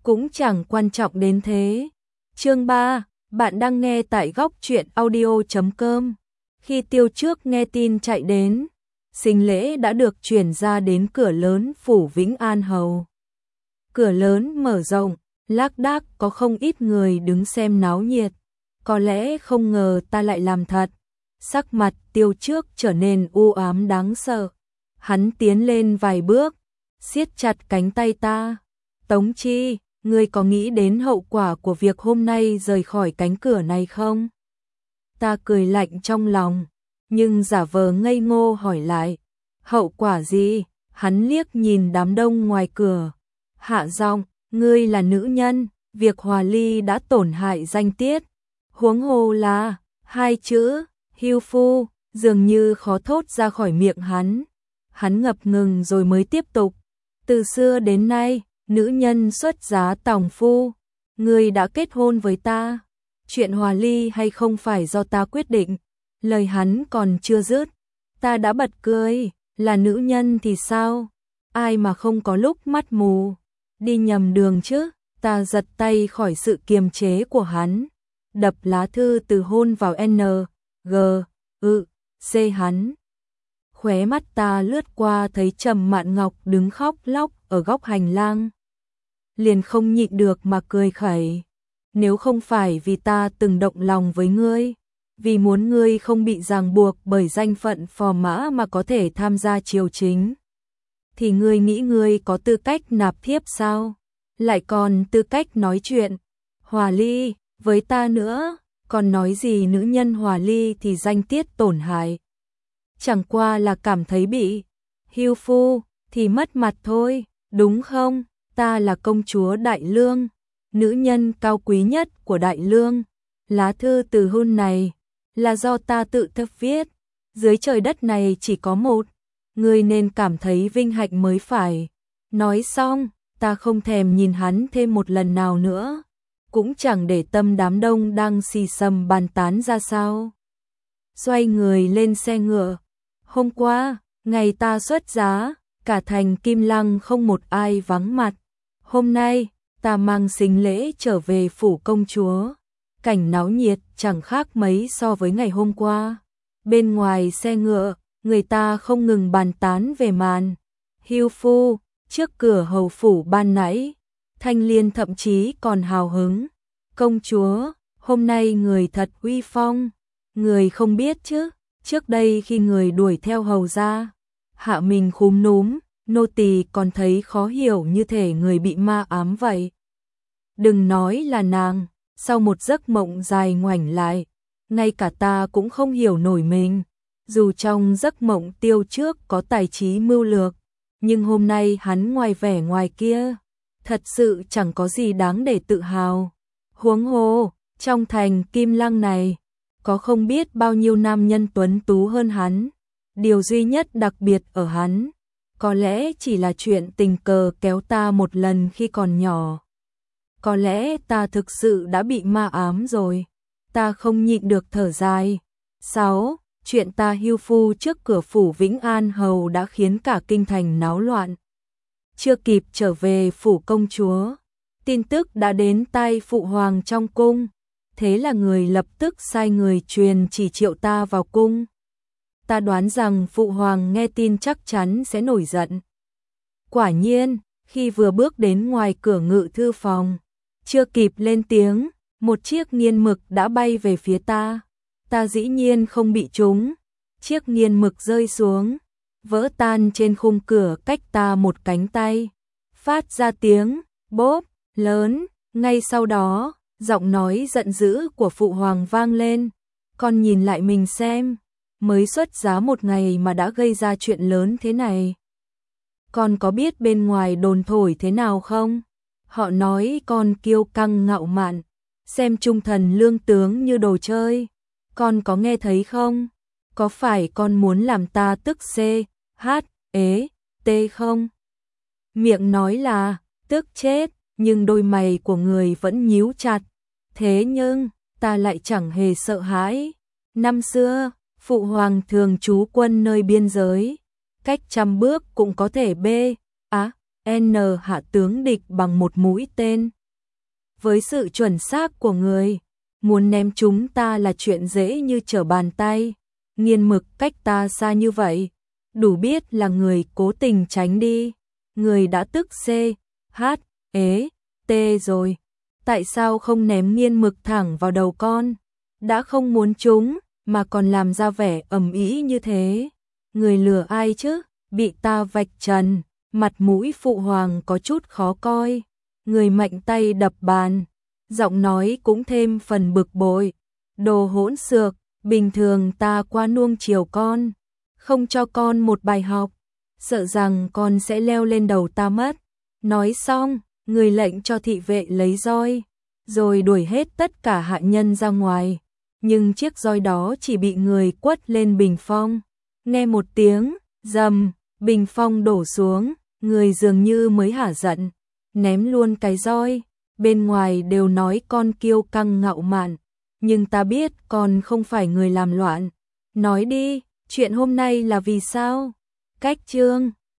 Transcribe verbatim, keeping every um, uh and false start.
cũng chẳng quan trọng đến thế. Chương ba, bạn đang nghe tại góc truyện audio chấm com. Khi Tiêu Trước nghe tin chạy đến, sinh lễ đã được chuyển ra đến cửa lớn phủ Vĩnh An Hầu. Cửa lớn mở rộng, lác đác có không ít người đứng xem náo nhiệt. Có lẽ không ngờ ta lại làm thật. Sắc mặt Tiêu Trước trở nên u ám đáng sợ. Hắn tiến lên vài bước, siết chặt cánh tay ta. Tống Chi, ngươi có nghĩ đến hậu quả của việc hôm nay rời khỏi cánh cửa này không? Ta cười lạnh trong lòng, nhưng giả vờ ngây ngô hỏi lại. Hậu quả gì? Hắn liếc nhìn đám đông ngoài cửa. Hạ giọng, ngươi là nữ nhân, việc hòa ly đã tổn hại danh tiết. Huống hồ là, hai chữ, hưu phu, dường như khó thốt ra khỏi miệng hắn. Hắn ngập ngừng rồi mới tiếp tục. Từ xưa đến nay, nữ nhân xuất giá tòng phu. Ngươi đã kết hôn với ta. Chuyện hòa ly hay không phải do ta quyết định. Lời hắn còn chưa dứt. Ta đã bật cười. Là nữ nhân thì sao? Ai mà không có lúc mắt mù. Đi nhầm đường chứ. Ta giật tay khỏi sự kiềm chế của hắn. Đập lá thư từ hôn vào N, G, ư, C hắn. Khóe mắt ta lướt qua thấy Trầm Mạn Ngọc đứng khóc lóc ở góc hành lang. Liền không nhịn được mà cười khẩy. Nếu không phải vì ta từng động lòng với ngươi, vì muốn ngươi không bị ràng buộc bởi danh phận phò mã mà có thể tham gia triều chính, thì ngươi nghĩ ngươi có tư cách nạp thiếp sao? Lại còn tư cách nói chuyện hòa ly với ta nữa, còn nói gì nữ nhân hòa ly thì danh tiết tổn hại. Chẳng qua là cảm thấy bị hưu phu thì mất mặt thôi, đúng không? Ta là công chúa Đại Lương, nữ nhân cao quý nhất của Đại Lương. Lá thư từ hôn này là do ta tự thức viết. Dưới trời đất này chỉ có một, ngươi nên cảm thấy vinh hạnh mới phải. Nói xong, ta không thèm nhìn hắn thêm một lần nào nữa, cũng chẳng để tâm đám đông đang xì xầm bàn tán ra sao. Xoay người lên xe ngựa. Hôm qua, ngày ta xuất giá, cả thành Kim Lăng không một ai vắng mặt. Hôm nay, ta mang sính lễ trở về phủ công chúa. Cảnh náo nhiệt chẳng khác mấy so với ngày hôm qua. Bên ngoài xe ngựa, người ta không ngừng bàn tán về màn hưu phu trước cửa hầu phủ ban nãy. Thanh Liên thậm chí còn hào hứng. Công chúa, hôm nay người thật uy phong. Người không biết chứ, trước đây khi người đuổi theo hầu ra, hạ mình khúm núm, nô tỳ còn thấy khó hiểu như thể người bị ma ám vậy. Đừng nói là nàng, sau một giấc mộng dài ngoảnh lại, ngay cả ta cũng không hiểu nổi mình. Dù trong giấc mộng Tiêu Trước có tài trí mưu lược, nhưng hôm nay hắn ngoài vẻ ngoài kia, thật sự chẳng có gì đáng để tự hào. Huống hồ, trong thành Kim Lăng này, có không biết bao nhiêu nam nhân tuấn tú hơn hắn. Điều duy nhất đặc biệt ở hắn, có lẽ chỉ là chuyện tình cờ kéo ta một lần khi còn nhỏ. Có lẽ ta thực sự đã bị ma ám rồi. Ta không nhịn được thở dài. sáu. Chuyện ta hưu phu trước cửa phủ Vĩnh An Hầu đã khiến cả kinh thành náo loạn. Chưa kịp trở về phủ công chúa, tin tức đã đến tai phụ hoàng trong cung. Thế là người lập tức sai người truyền chỉ triệu ta vào cung. Ta đoán rằng phụ hoàng nghe tin chắc chắn sẽ nổi giận. Quả nhiên, khi vừa bước đến ngoài cửa ngự thư phòng, chưa kịp lên tiếng, một chiếc nghiên mực đã bay về phía ta. Ta dĩ nhiên không bị trúng. Chiếc nghiên mực rơi xuống, vỡ tan trên khung cửa cách ta một cánh tay, phát ra tiếng bốp lớn. Ngay sau đó, giọng nói giận dữ của phụ hoàng vang lên. Con nhìn lại mình xem, mới xuất giá một ngày mà đã gây ra chuyện lớn thế này. Con có biết bên ngoài đồn thổi thế nào không? Họ nói con kiêu căng ngạo mạn, xem trung thần lương tướng như đồ chơi. Con có nghe thấy không? Có phải con muốn làm ta tức C, H, ế, T không? Miệng nói là tức chết, nhưng đôi mày của người vẫn nhíu chặt. Thế nhưng, ta lại chẳng hề sợ hãi. Năm xưa, phụ hoàng thường trú quân nơi biên giới, cách trăm bước cũng có thể bê, á, N hạ tướng địch bằng một mũi tên. Với sự chuẩn xác của người, muốn ném chúng ta là chuyện dễ như trở bàn tay. Nghiên mực cách ta xa như vậy, đủ biết là người cố tình tránh đi. Người đã tức C, H, ế, T rồi. Tại sao không ném nghiên mực thẳng vào đầu con? Đã không muốn chúng, mà còn làm ra vẻ ầm ĩ như thế. Người lừa ai chứ? Bị ta vạch trần, mặt mũi phụ hoàng có chút khó coi. Người mạnh tay đập bàn, giọng nói cũng thêm phần bực bội. Đồ hỗn xược, bình thường ta quá nuông chiều con, không cho con một bài học, sợ rằng con sẽ leo lên đầu ta mất. Nói xong, người lệnh cho thị vệ lấy roi, rồi đuổi hết tất cả hạ nhân ra ngoài. Nhưng chiếc roi đó chỉ bị người quất lên bình phong. Nghe một tiếng rầm, bình phong đổ xuống, người dường như mới hả giận, ném luôn cái roi. Bên ngoài đều nói con kiêu căng ngạo mạn, nhưng ta biết con không phải người làm loạn. Nói đi, chuyện hôm nay là vì sao? Cách chương